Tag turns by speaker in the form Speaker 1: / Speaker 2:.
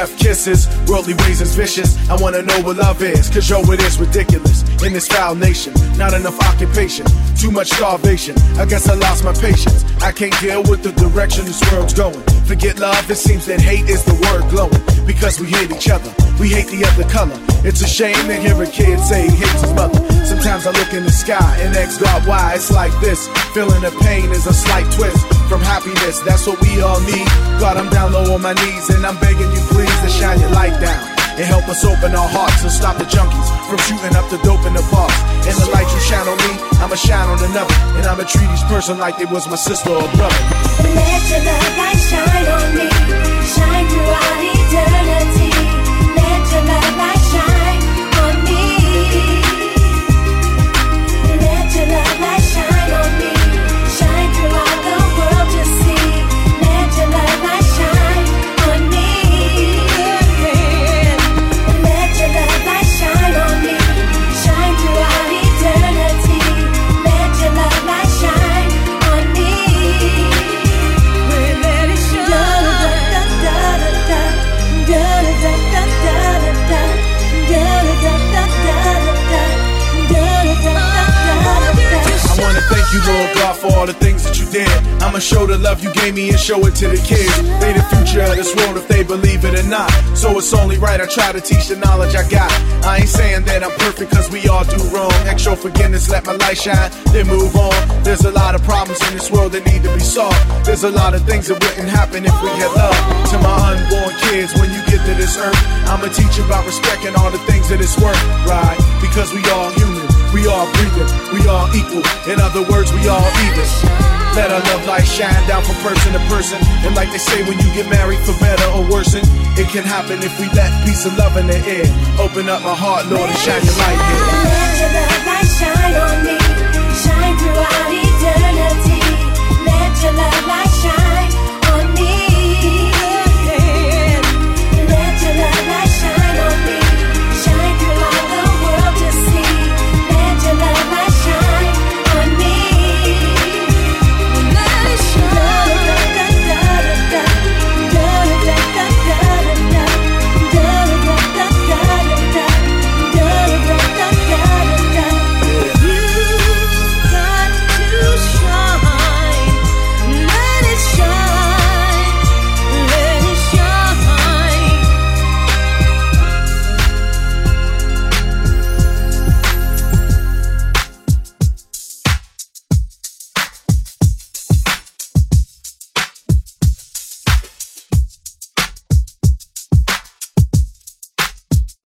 Speaker 1: Chef kisses, worldly ways is vicious. I wanna know what love is, cause yo, it is ridiculous. In this foul nation, not enough occupation, too much starvation. I guess I lost my patience. I can't deal with the direction this world's going. Forget love, it seems that hate is the word glowing. Because we hate each other, we hate the other color. It's a shame to hear a kid say he hates his mother. Sometimes I look in the sky and ask God why it's like this. Feeling the pain is a slight twist from happiness, that's what we all need. God, I'm down low on my knees and I'm begging you please to shine your light down and help us open our hearts and stop the junkies from shooting up the dope in the parks. And the light you shine on me, I'ma shine on another. And I'ma treat each person like they was my sister or brother.
Speaker 2: Let your love light shine on me, shine throughout eternity. Let your love light shine on me. Let your love light shine on me, shine throughout the world to see. Let your love light shine on me. Let your love light shine on me, shine throughout eternity. Let your love light shine on me. Let it shine.
Speaker 1: I wanna thank you, Lord God, for all the things that you did. I'ma show the love you gave me and show it to the kids. They the future of this world if they believe it or not. So it's only right I try to teach the knowledge I got. I ain't saying that I'm perfect cause we all do wrong. Extra forgiveness, let my light shine, then move on. There's a lot of problems in this world that need to be solved. There's a lot of things that wouldn't happen if we had love. To my unborn kids, when you get to this earth, I'ma teach you about respect and all the things that it's worth, right? Because we all human, we all breathing, we all equal. In other words, we all even. Let our love light shine down from person to person. And like they say, when you get married for better or worse, it can happen if we let peace and love in the air. Open up my heart, Lord, and shine your light here.